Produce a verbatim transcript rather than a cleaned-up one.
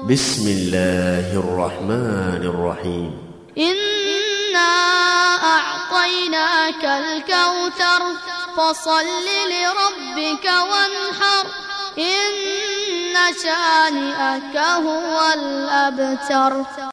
بسم الله الرحمن الرحيم. إنا أعطيناك الكوثر فصل لربك وانحر إن شانئك هو الأبتر.